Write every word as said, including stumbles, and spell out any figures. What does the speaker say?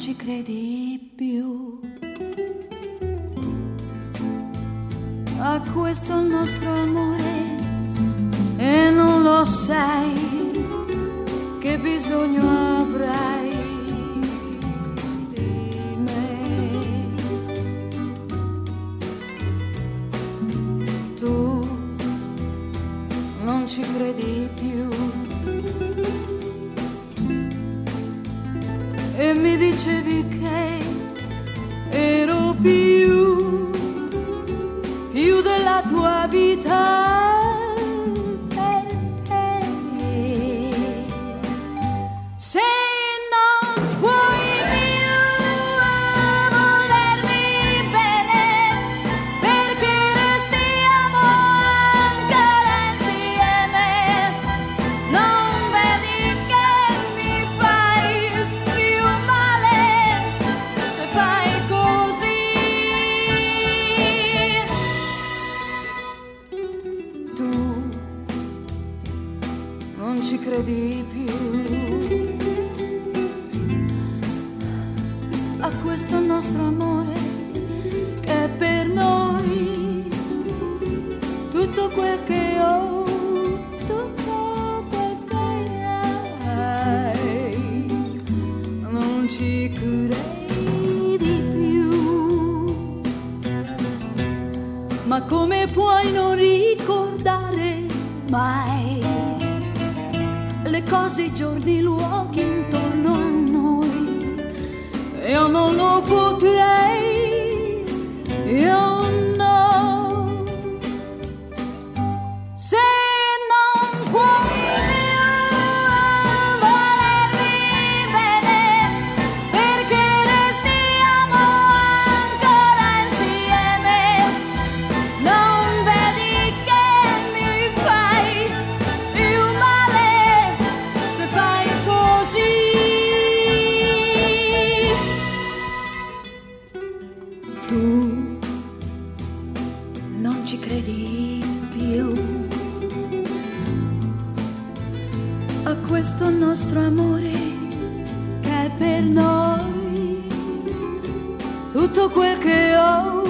ci credi più a questo nostro amore e non lo sai che bisogno avrai di me. Tu non ci credi più e mi dicevi che ero più, più della tua vita per te. Se non puoi più volermi bene, perché restiamo ancora insieme, non vedi che mi fai più male se fai così. Tu non ci credi più a questo nostro amore che per noi tutto quel che ho, tutto quel che hai, non ci credi più. Ma come puoi non ricordare mai le cose, i giorni, i luoghi intorno a noi? Io non lo potrei, io no. Se non puoi più volermi bene, perché restiamo ancora insieme, non vedi che mi fai più male se fai così. Tu non ci credi più a questo nostro amore che è per noi tutto quel che ho,